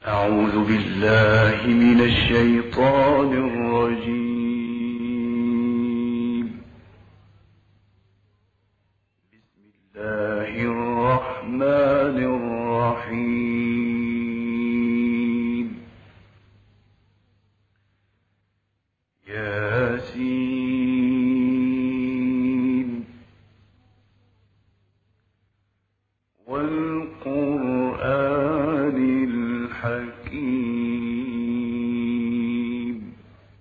أعوذ بالله من الشيطان الرجيم. بسم الله الرحمن الرحيم. ياسين والقرآن الحكيم.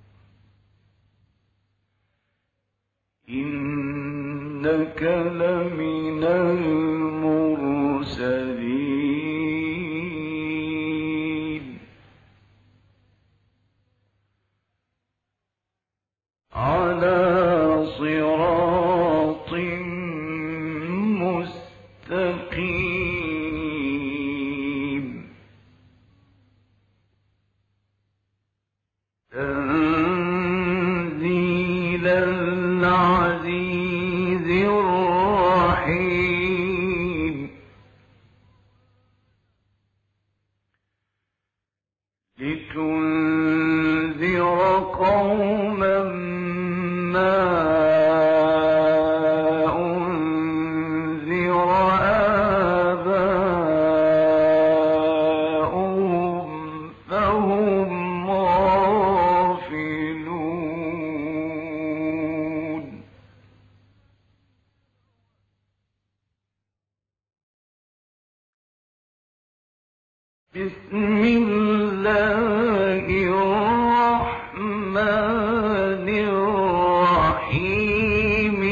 إنك لمن المرسلين على صراط مستقيم. تنزيل العزيز الرحيم. لتنذر قوما ما أنذر آباؤهم فهم غافلون. بسم الله الرحمن الرحيم.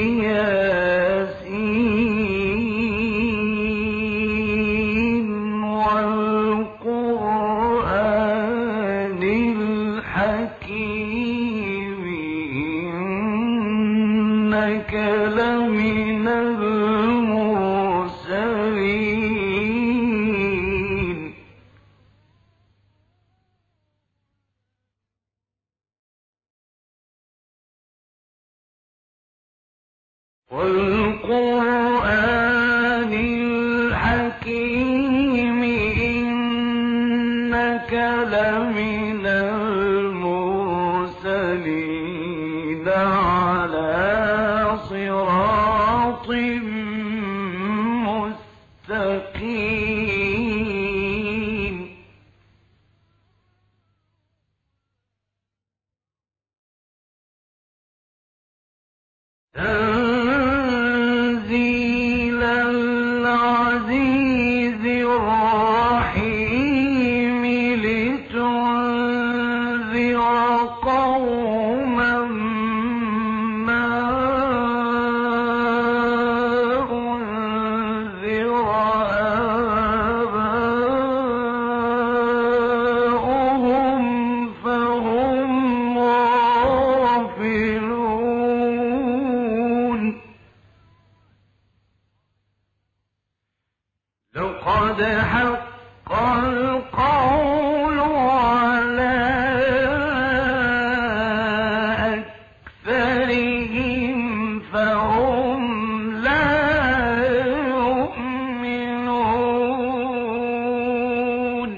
ياسين والقرآن الحكيم. إنك لمن المرسلين والقرآن الحكيم. إنك لمن المرسلين على صراط مستقيم. تنزيل العزيز الرحيم. لتنذر قوما ما أنذر آباؤهم فهم غافلون. لقد حق القول على أكثرهم فهم لا يؤمنون.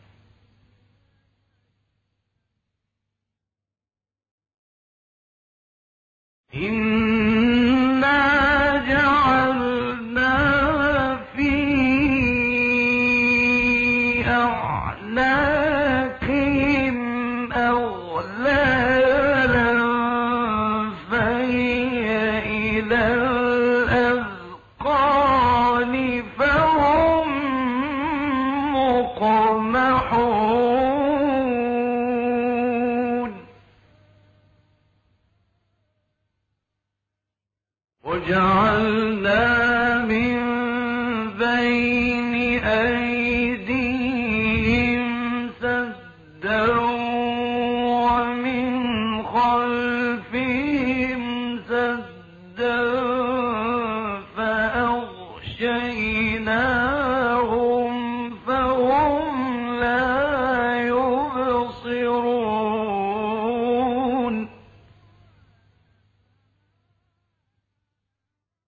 إنا جعلنا في أعناقهم أغلالا فهي إلى الأذقان فهم مقمحون. وجعلنا من بين أيديهم سدا ومن خلفهم سدا فأغشيناهم فهم لا يبصرون.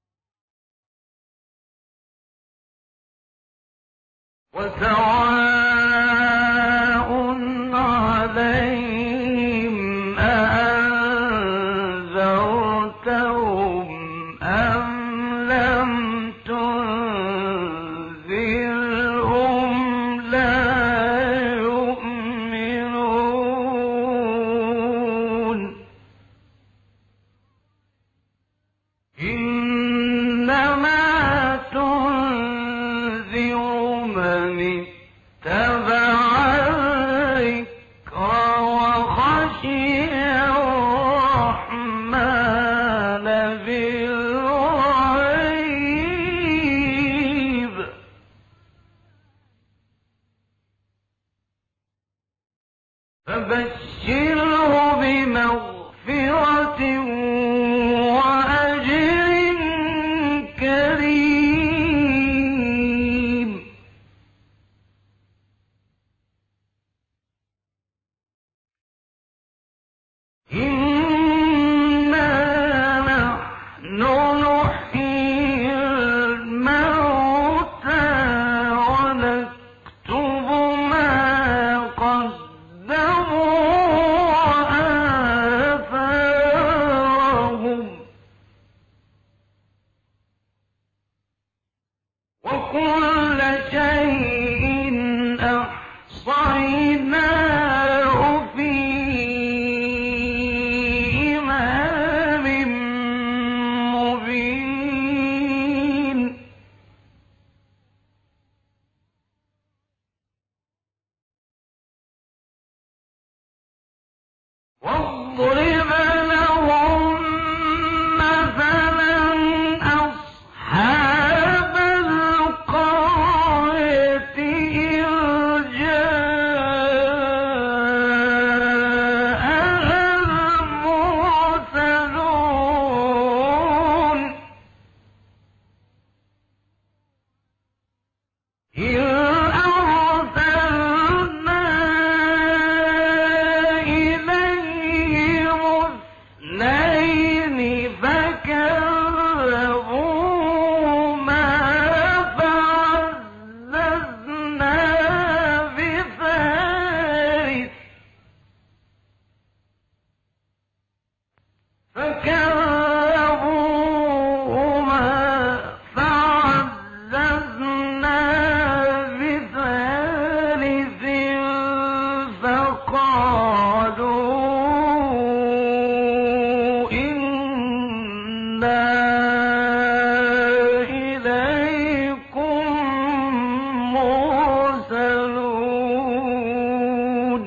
اتبع الذكر وخشي الرحمن بالغيب فبشره بمغفرة وأجر كريم. إنا نحن نحيي الموتى ونكتب ما قدموا وآثارهم وكل شيء أحصيناه في إمام مبين. واضرب لهم مثلا أصحاب القرية إذ جاءها المرسلون إذ أرسلنا إليهم اثنين فكذبوهما فعززنا بثالث فقالوا إنا إليكم مرسلون.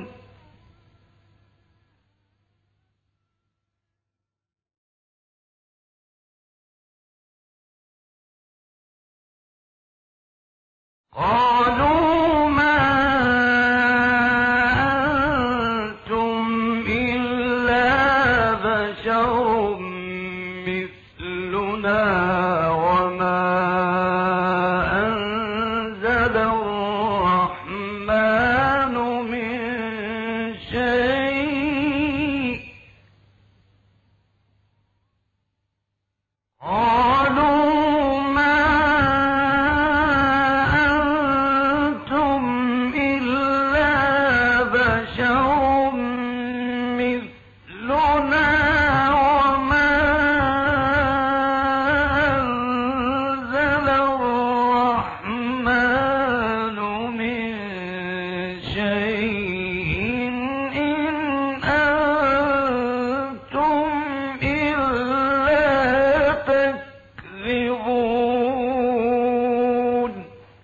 قالوا ما أنتم إلا بشر مثلنا وما أنزل الرحمن من شيء. قالوا ما أنتم إلا بشر مثلنا وما أنزل الرحمن من شيء إن أنتم إلا تكذبون.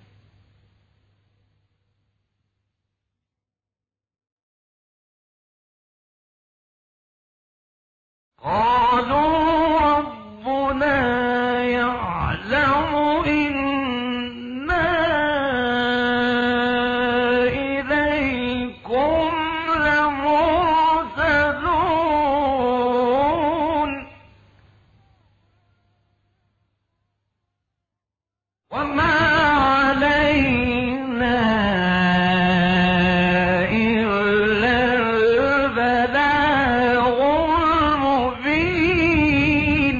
قالوا ربنا يعلم إنا إليكم لمرسلون وما علينا إلا البلاغ المبين.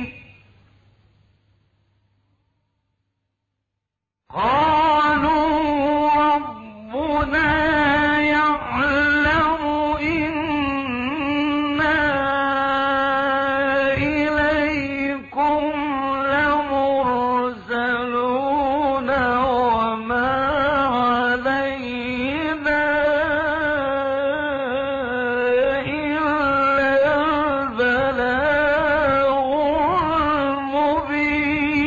قالوا ربنا يعلم إنا إليكم لمرسلون وما علينا إلا البلاغ المبين.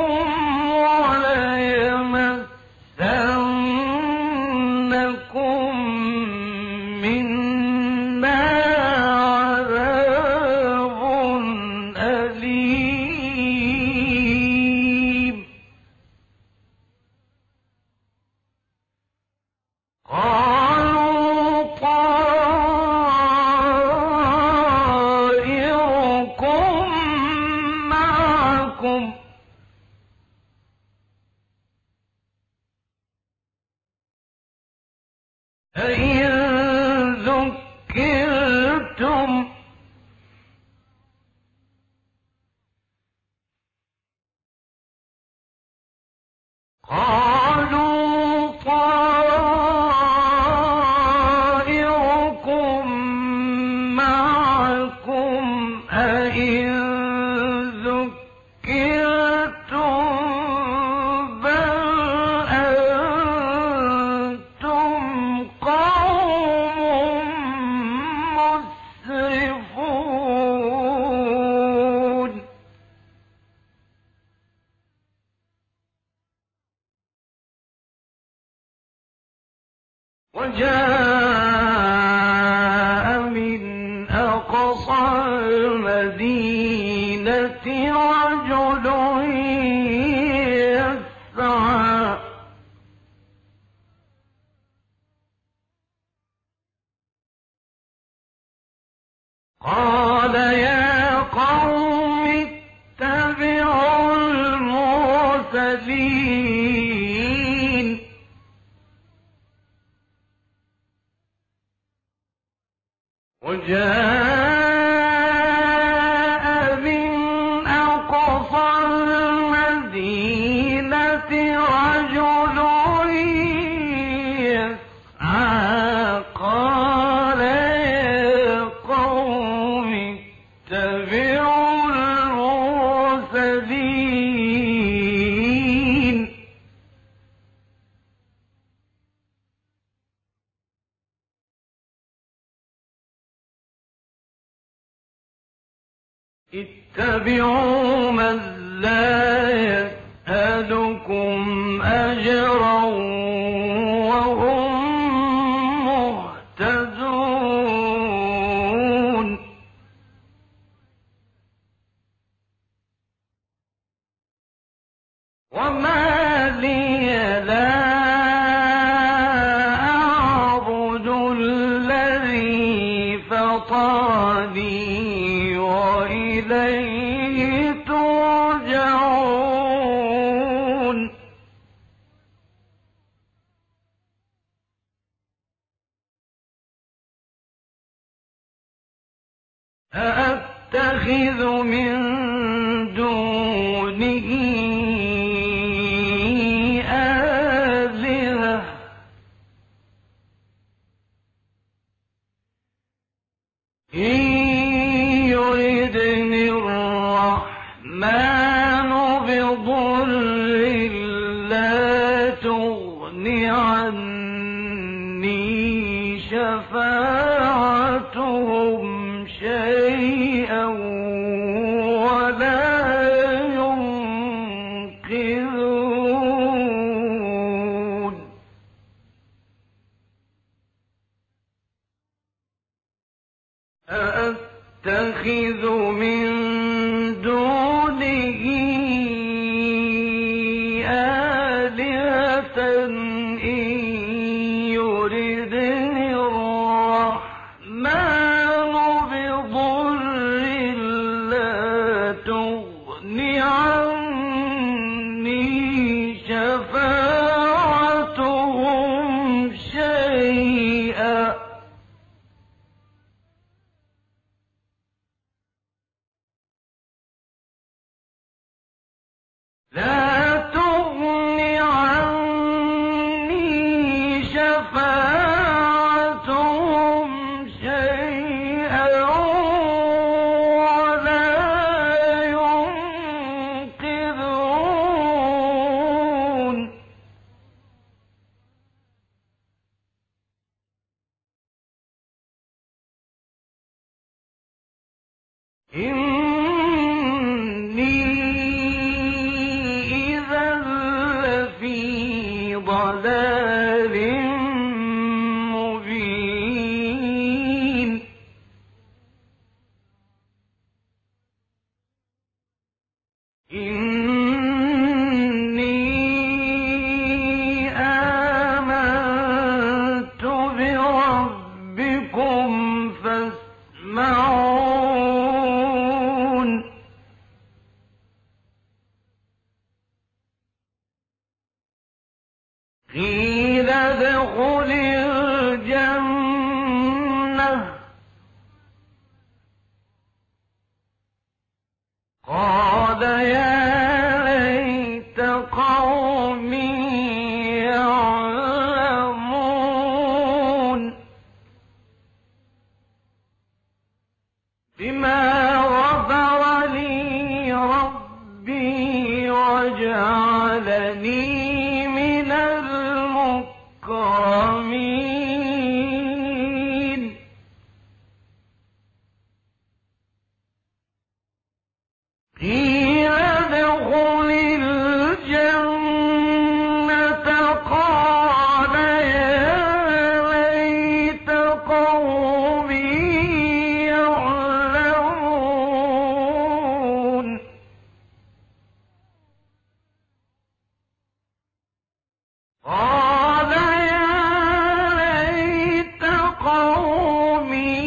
وجاء من أقصى المدينة رجل يسعى قال يا قوم اتبعوا المرسلين وجاء من أقصى المدينة رجل يسعى قال يا قوم اتبعوا المرسلين اتبعوا من لا يسألكم أجرا وهم مهتدون وما لي لا أعبد الذي فطرني وإليه ترجعون أأتخذ من دونه آلهة إن يردني الرحمن بضر لا تغن عني شفاعتهم شيئا ولا ينقذون أأتخذ من دونه آلهة إن يردني الرحمن بضر لا تغن عني شفاعتهم شيئا لا تغن عني ضلال مبين إني آمنت بربكم فاسمعون قيل ادخل الجنة قال يا ليت قومي يعلمون بما غفر لي ربي وجعلني من المكرمين قيل ادخل الجنة قال يا ليت قومي يعلمون قال يا ليت قومي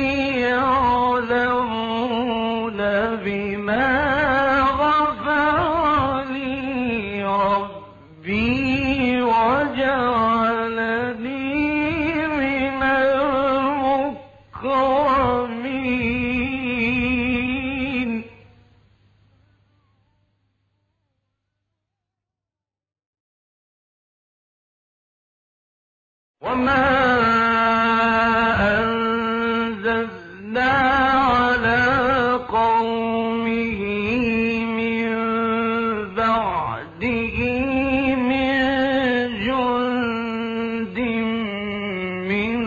يعلمون بما غفر لي ربي وجعلني من المكرمين وما أنزلنا على قومه من بعده من جند من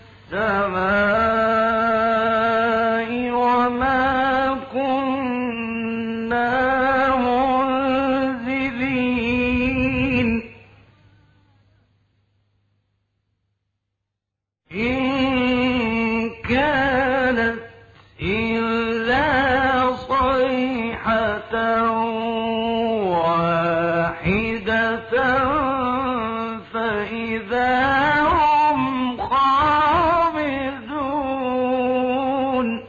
السماء وما كنا منزلين إن كانت إلا صيحة واحدة فإذا هم خامدون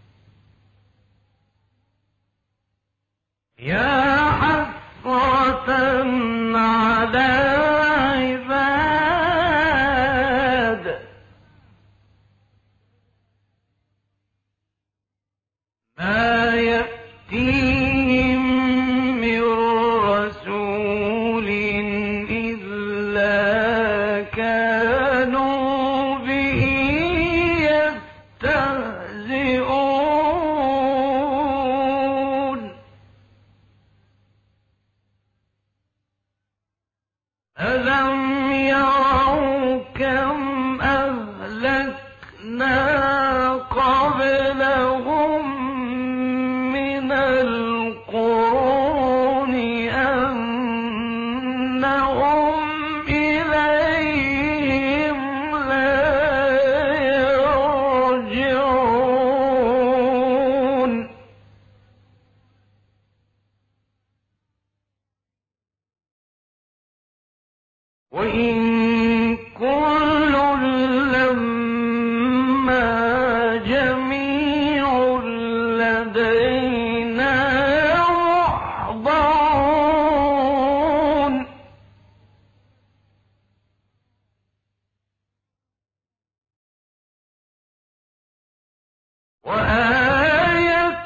يا حسرة على العباد ما يأتيهم من رسول إلا كانوا به يستهزئون ألم يروا كم أهلكنا قبلهم من القرون أنهم إليهم لا يرجعون وإن كل لما جميع لدينا محضرون وآية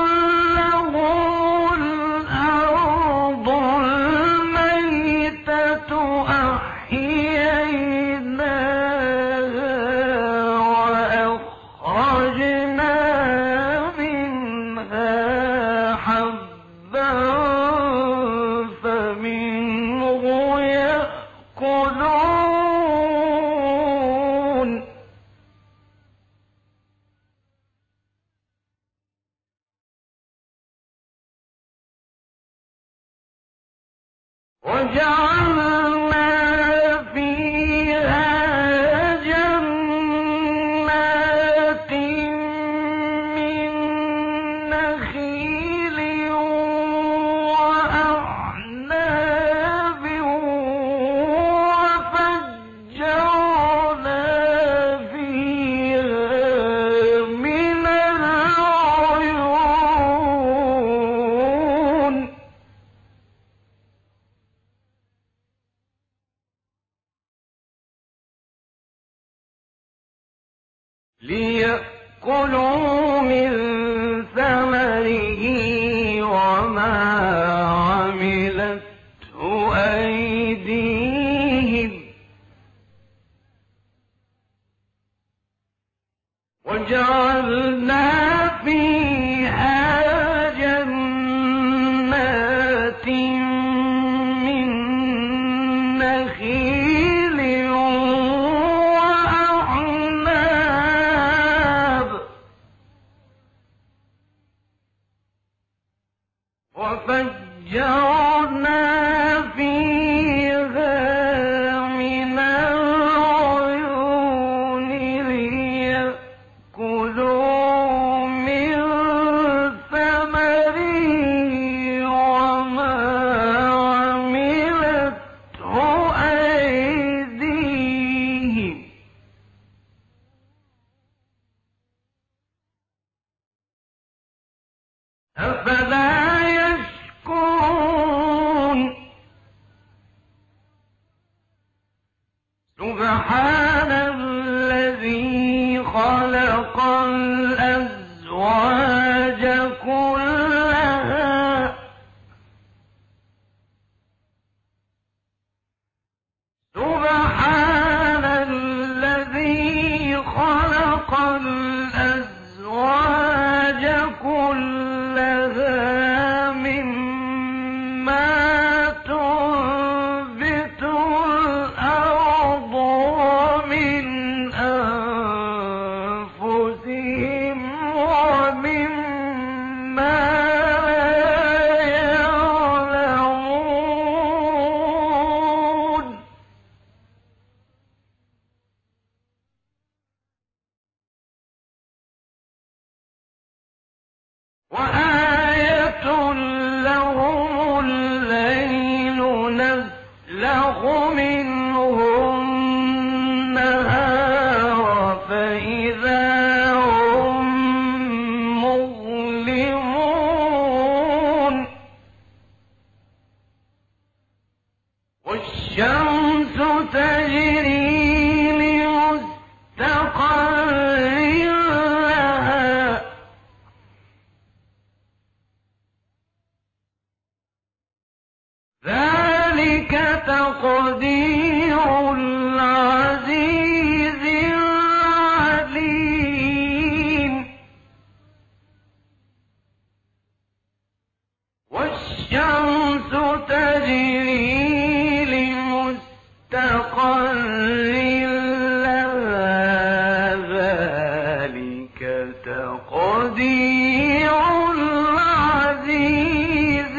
لهم الأرض الميتة أحييناها وأخرجنا منها حبا فمنه يأكلون وجعلنا ليأكلوا من ثمره وما عملته أيديهم وجعلنا فيها جنات من نخيل وأعناب وفجرنا فيها من العيون ليأكلوا من ثمره وما عملته أيديهم أفلا يشكرون سبحان الذي خلق الأزواج كلها سبحان الذي خلق الأزواج كلها مما تنبت الأرض ومن أنفسهم ومما لا يعلمون وآية لهم الليل نسلخ منه النهار فإذا هم مظلمون والشمس تجري لمستقر لها ذلك تقدير العزيز العليم والشمس تجري لمستقر لها ذلك تقدير العزيز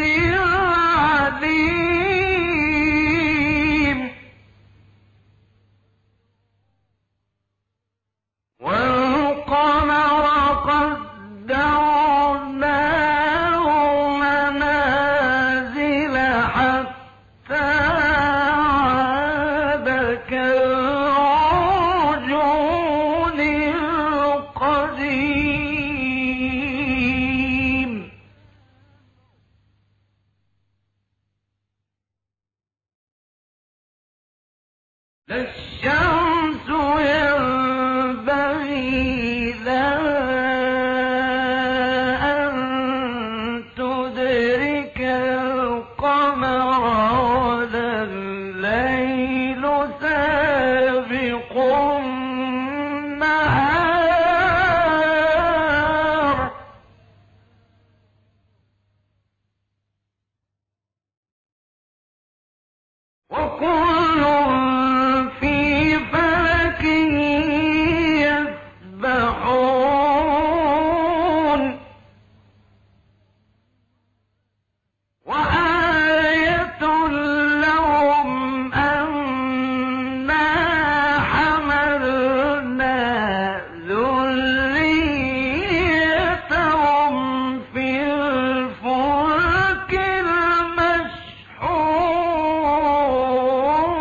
العليم والقمر قدرناه منازل حتى عاد كالعرجون القديم لا الشمس ينبغي لها أن تدرك القمر ولا الليل سابق النهار وكل في فلك يسبحون وآية لهم أنا حملنا ذريتهم في الفلك المشحون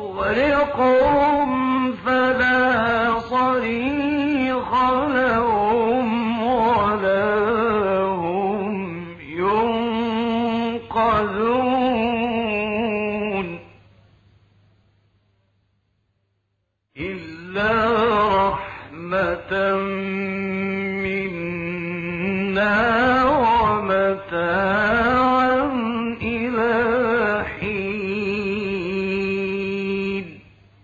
نغرقهم فلا صريخ لهم ولا هم ينقذون إلا رحمة منا ومتاعا إلى حين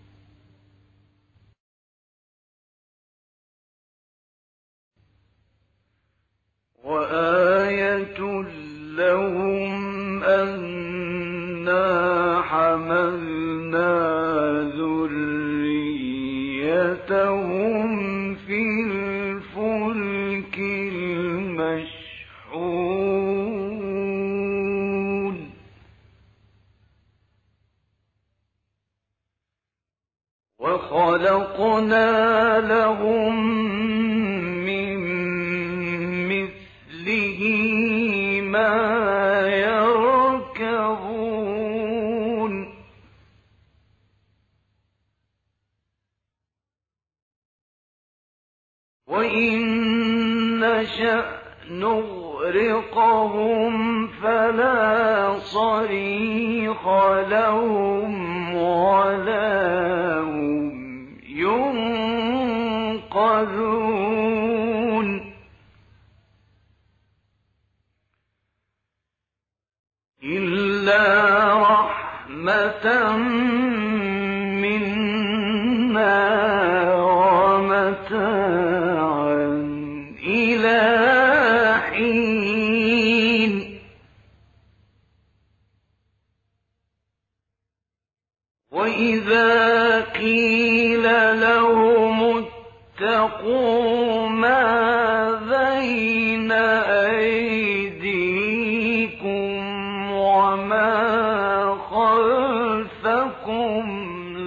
وآية لهم أنا حملنا ذريتهم في الفلك المشحون وخلقنا لهم من مثله ما يركبون وإن نشأ نغرقهم فلا صريخ لهم ولا هم ينقذون إلا رحمة منا ومتاعا إلى حين وإذا قيل لهم اتقوا ما بين أيديكم وما خلفكم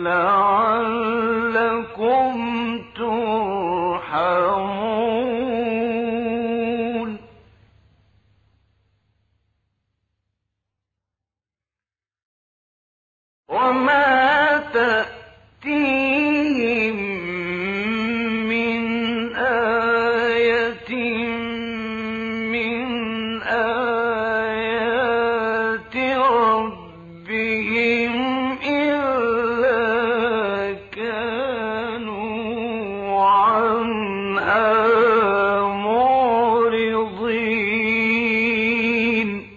لعلكم ترحمون وما تأتيهم من آية من آيات ربهم إلا كانوا عنها معرضين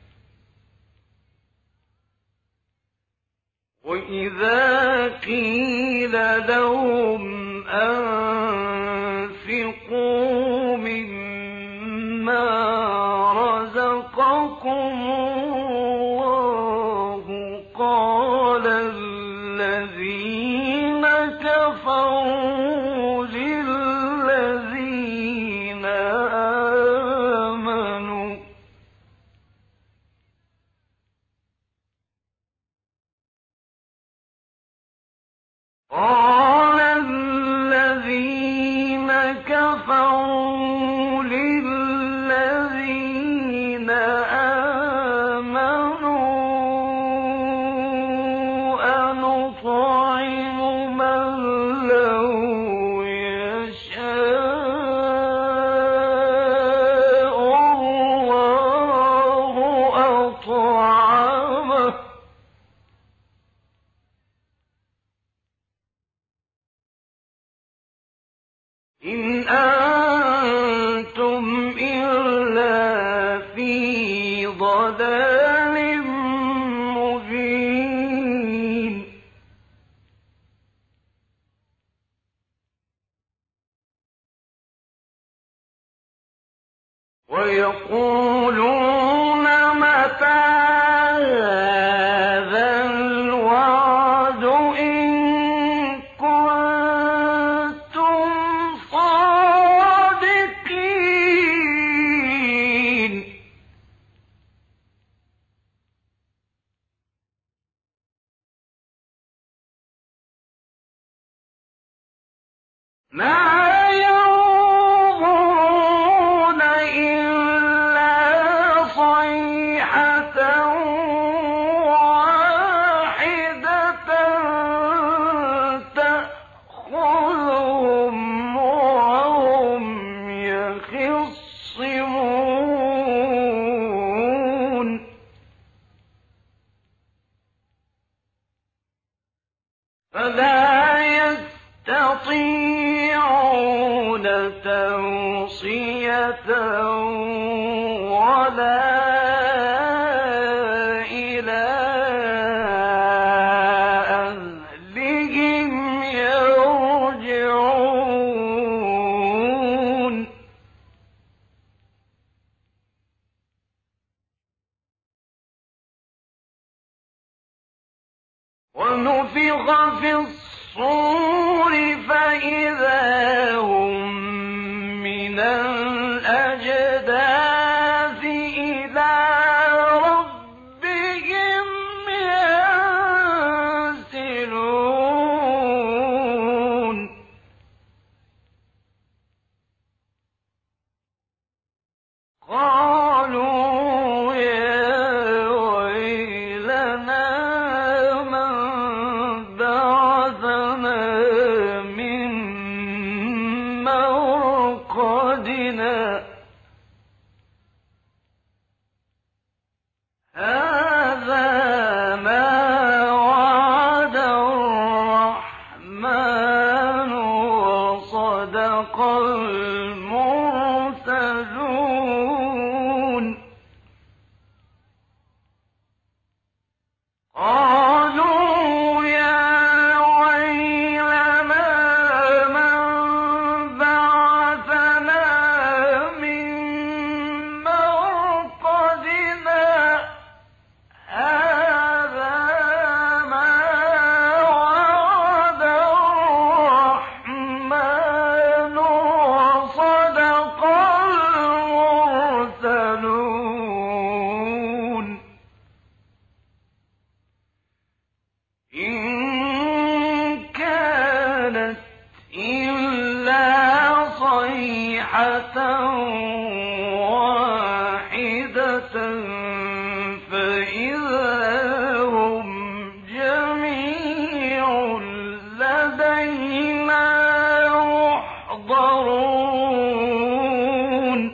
وإذا قيل لهم أنفقوا مما رزقكم الله قال الذين كفروا للذين آمنوا قال الذين كفروا للذين آمنوا أنطعم من لو يشاء الله أطعمه إن أنتم إلا في ضلال مبين ويقولون متى هذا الوعد إن كنتم صادقين ما ينظرون إلا صيحة واحدة فلا يستطيعون توصية ولا إلى أهلهم يرجعون ونفخ في الصور فإذا هم من الأجداث إلى ربهم ينسلون قالوا يا ويلنا من بعثنا من مرقدنا هذا ما وعد الرحمن وصدق المرسلون قالوا يا ويلنا من بعثنا من مرقدنا هذا ما وعد الرحمن وصدق المرسلون إن كانت إلا صيحة واحدة فإذا هم جميع لدينا محضرون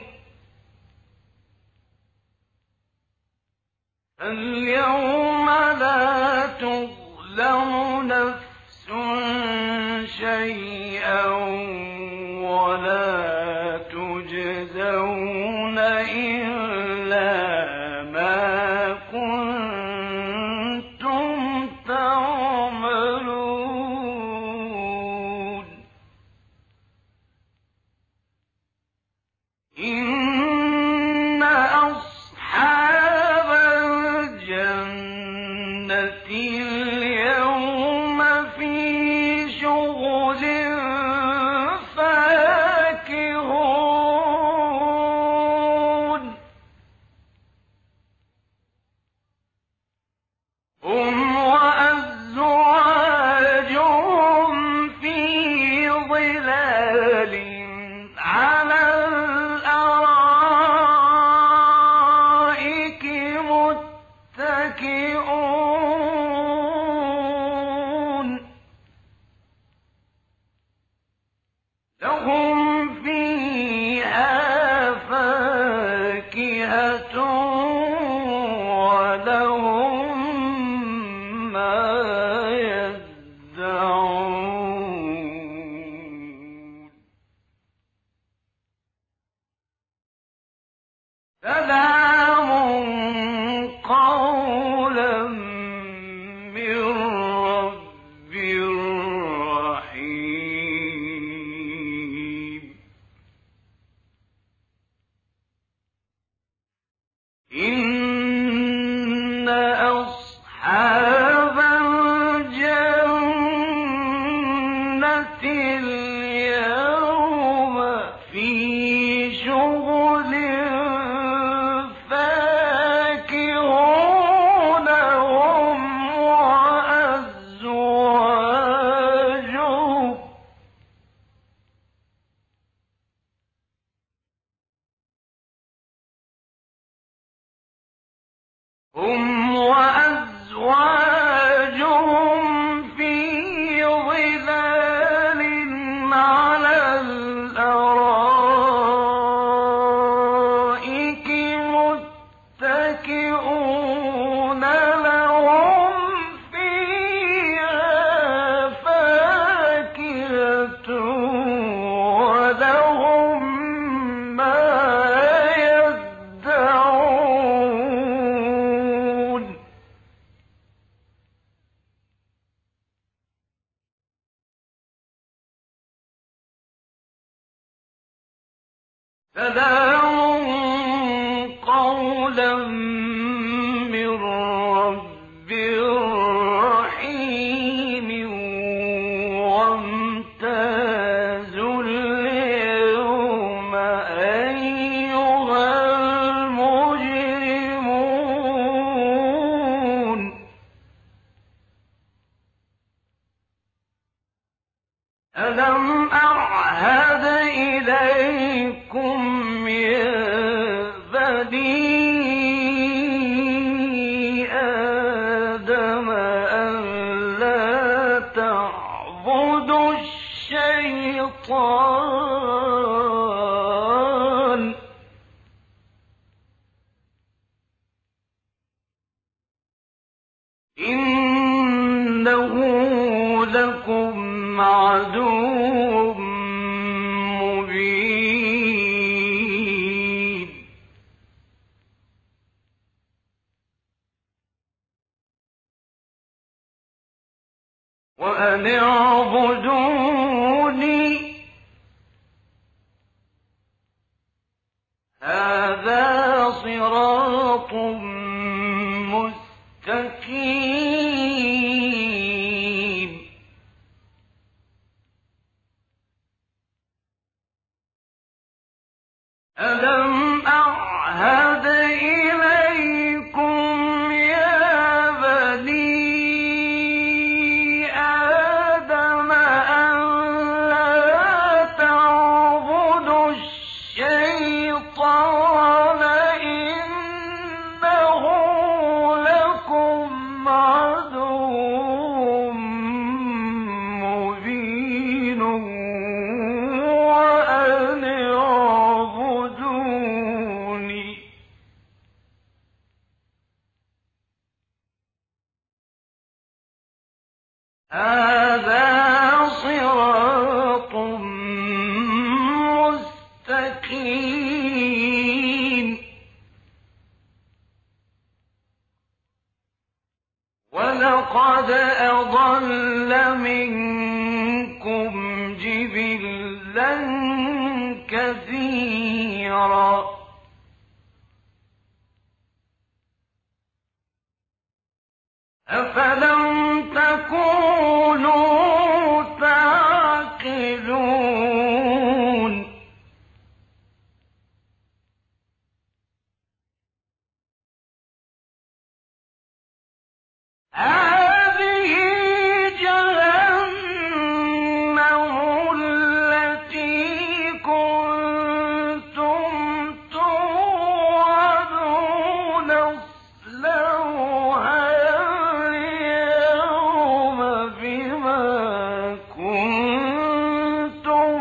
اليوم لا تظلم نفس شيئا ولا تجزون إلا ما كنتم تعملون إن أصحاب الجنة اليوم في شغل سلام قولا من رب رحيم وامتازوا اليوم أيها المجرمون ألم أعهد إليكم يا بني آدم أن لا تعبدوا الشيطان إنه لكم عدو مبين وأن اعبدوني هذا صراط مستقيم ألم أعهد إليكم يا بني آدم أن لا تعبدوا الشيطان إنه لكم عدو مبين وأن اعبدوني هذا صراط مستقيم ولقد أضل منكم جبلا كثيرا أفلم تكونوا تعقلون هذه جهنم التي كنتم توعدون اصلوها اليوم بما كنتم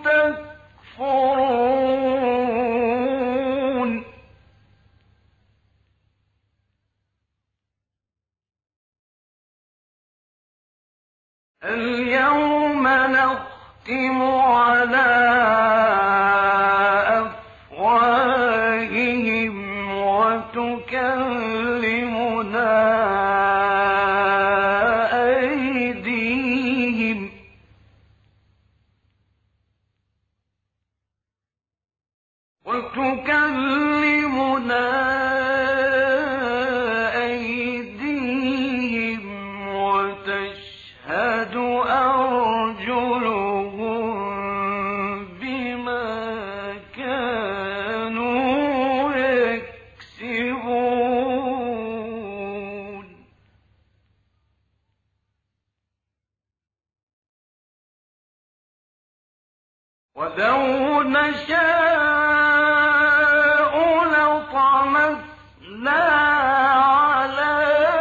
تكفرون اليوم نختم على أفواههم وتكلمنا أيديهم وتشهد أرجلهم بما كانوا يكسبون ولو نشاء لطمسنا على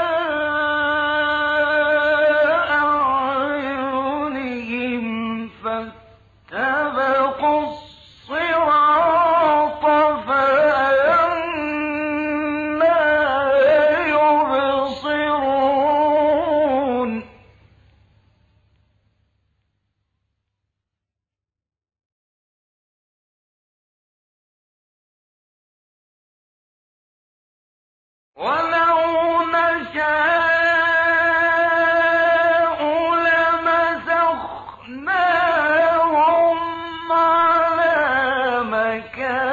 أعينهم فاستبقوا الصراط فأنى يبصرون ولو نشاء لمسخناهم على مكانتهم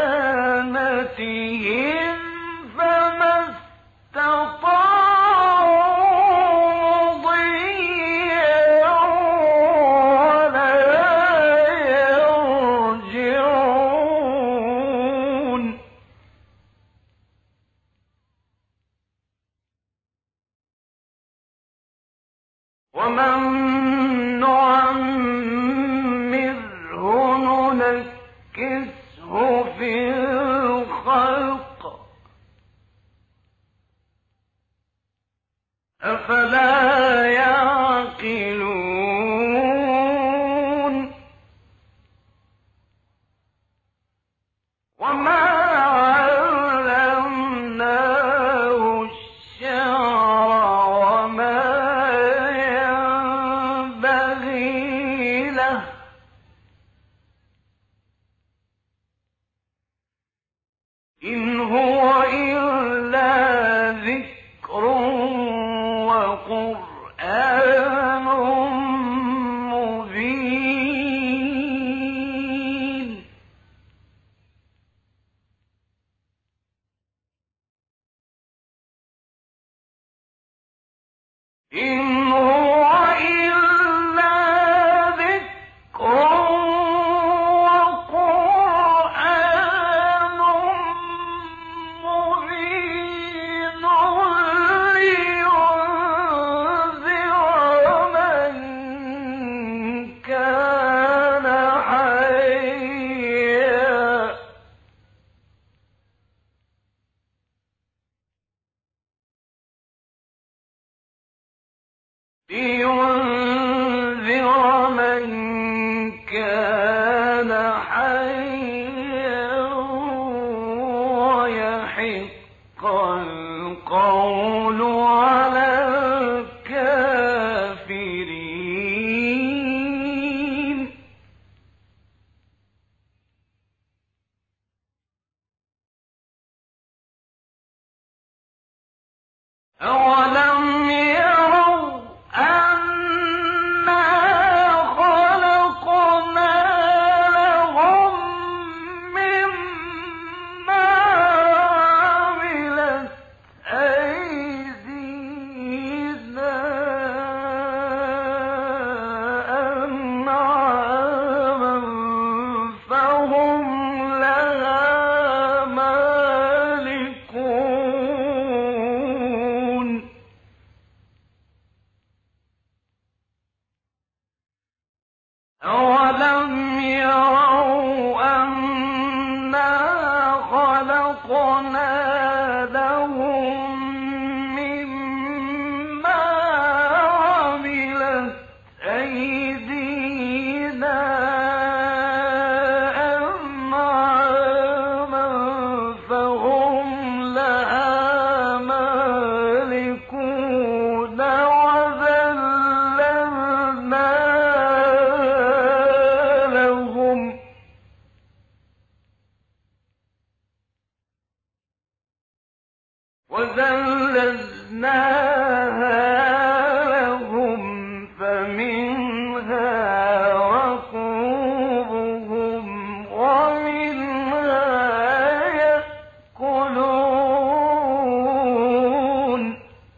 أيدينا أنعاما فهم لها مالكون وذللناها لهم فمنها ركوبهم ومنها يأكلون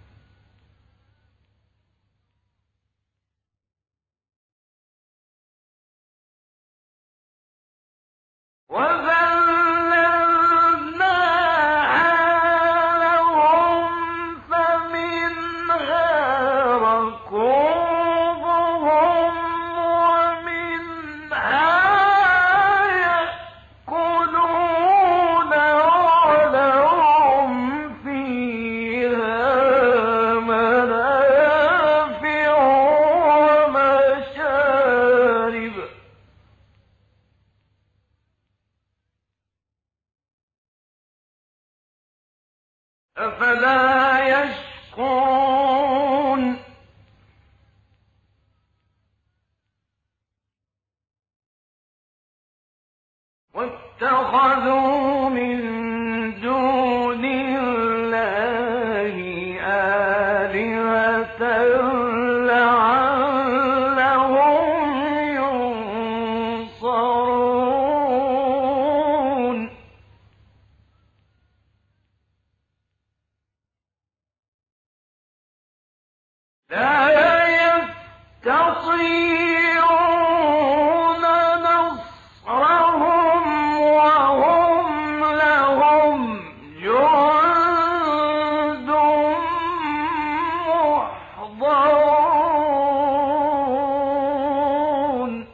أفلا يشكرون واتخذوا من دون الله آلهة لعلهم ينصرون لا يستطيعون نصرهم وهم لهم جند محضرون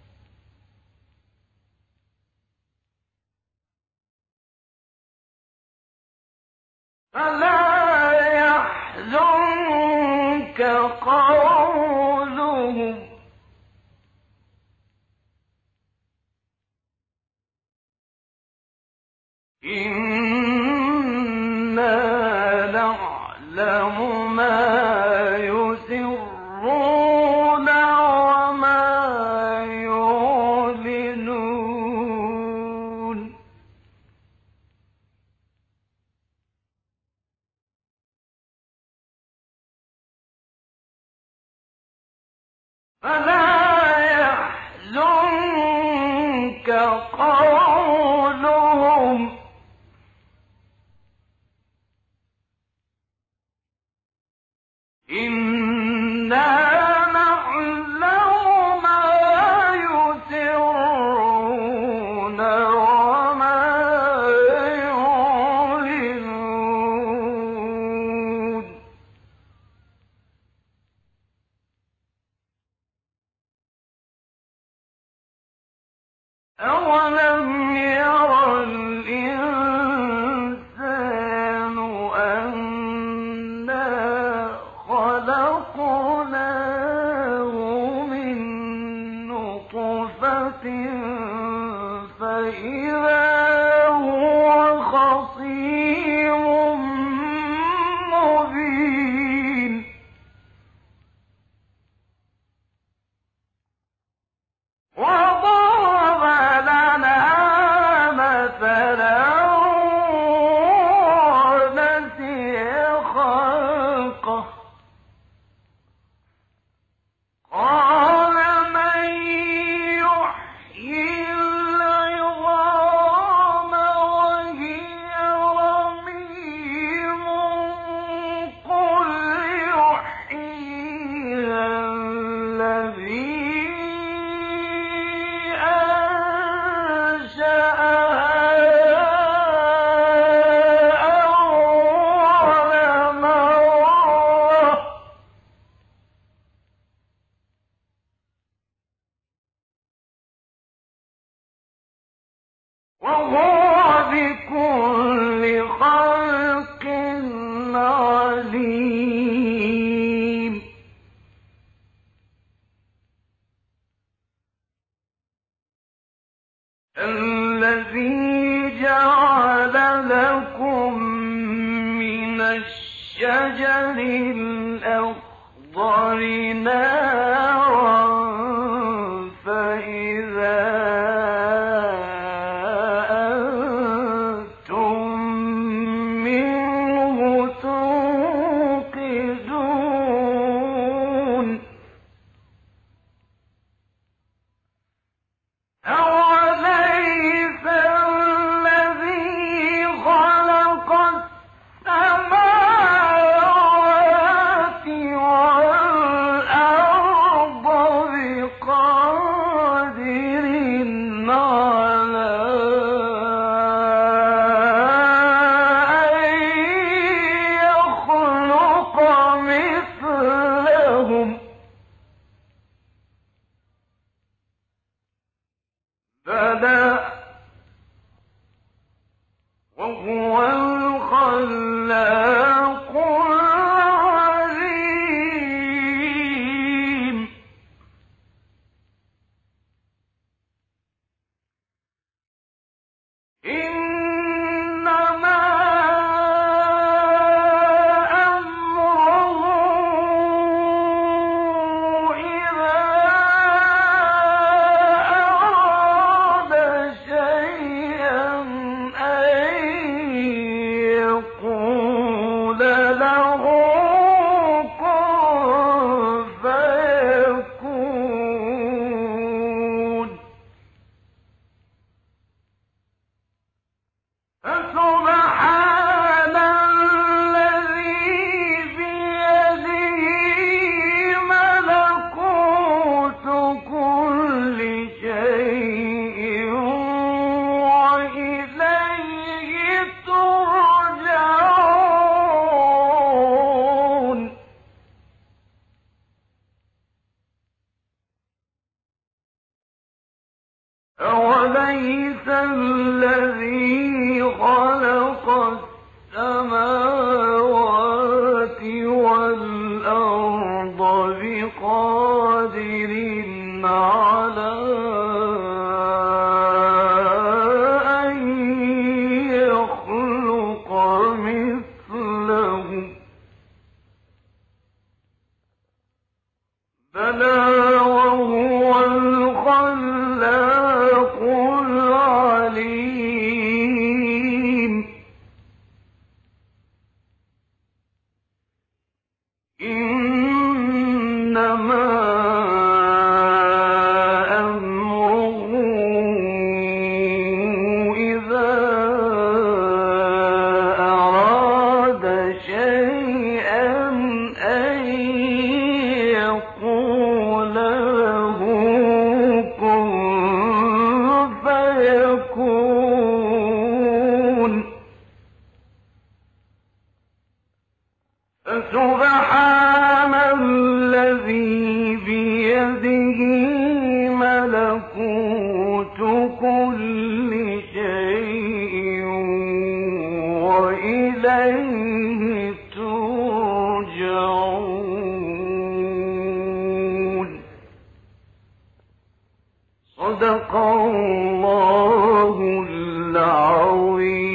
فلا يحزنك قولهم إنا نعلم ما يسرون وما يعلنون فلا يحزنك قولهم إنا نعلم ما يسرون وما يعلنون أولم ير الإنسان أنا خلقناه من نطفة فإذا هو خصيم مبين وضرب لنا مثلا ونسي خلقه قال من يحيي العظام وهي رميم قل يحييها الذي وهو بكل خلق عليم الذي جعل لكم من الشجر الأخضر نارا فإذا أنتم منه توقدون أوليس الذي خلق السماوات والأرض بقادر على أن يخلق مثلهم بلى وهو الخلاق العليم إنما أمره إذا أراد شيئا أن يقول له كن فيكون فسبحان الذي بيده ملكوت كل شيء وإليه ترجعون أوليس الذي خلق السماوات والأرض بقادر على أن يخلق مثلهم بلى وهو الخلاق العليم إنما أمره إذا أراد شيئا أن يقول له كن فيكون فسبحان الذي بيده ملكوت كل شيء وإليه ترجعون صدق الله العظيم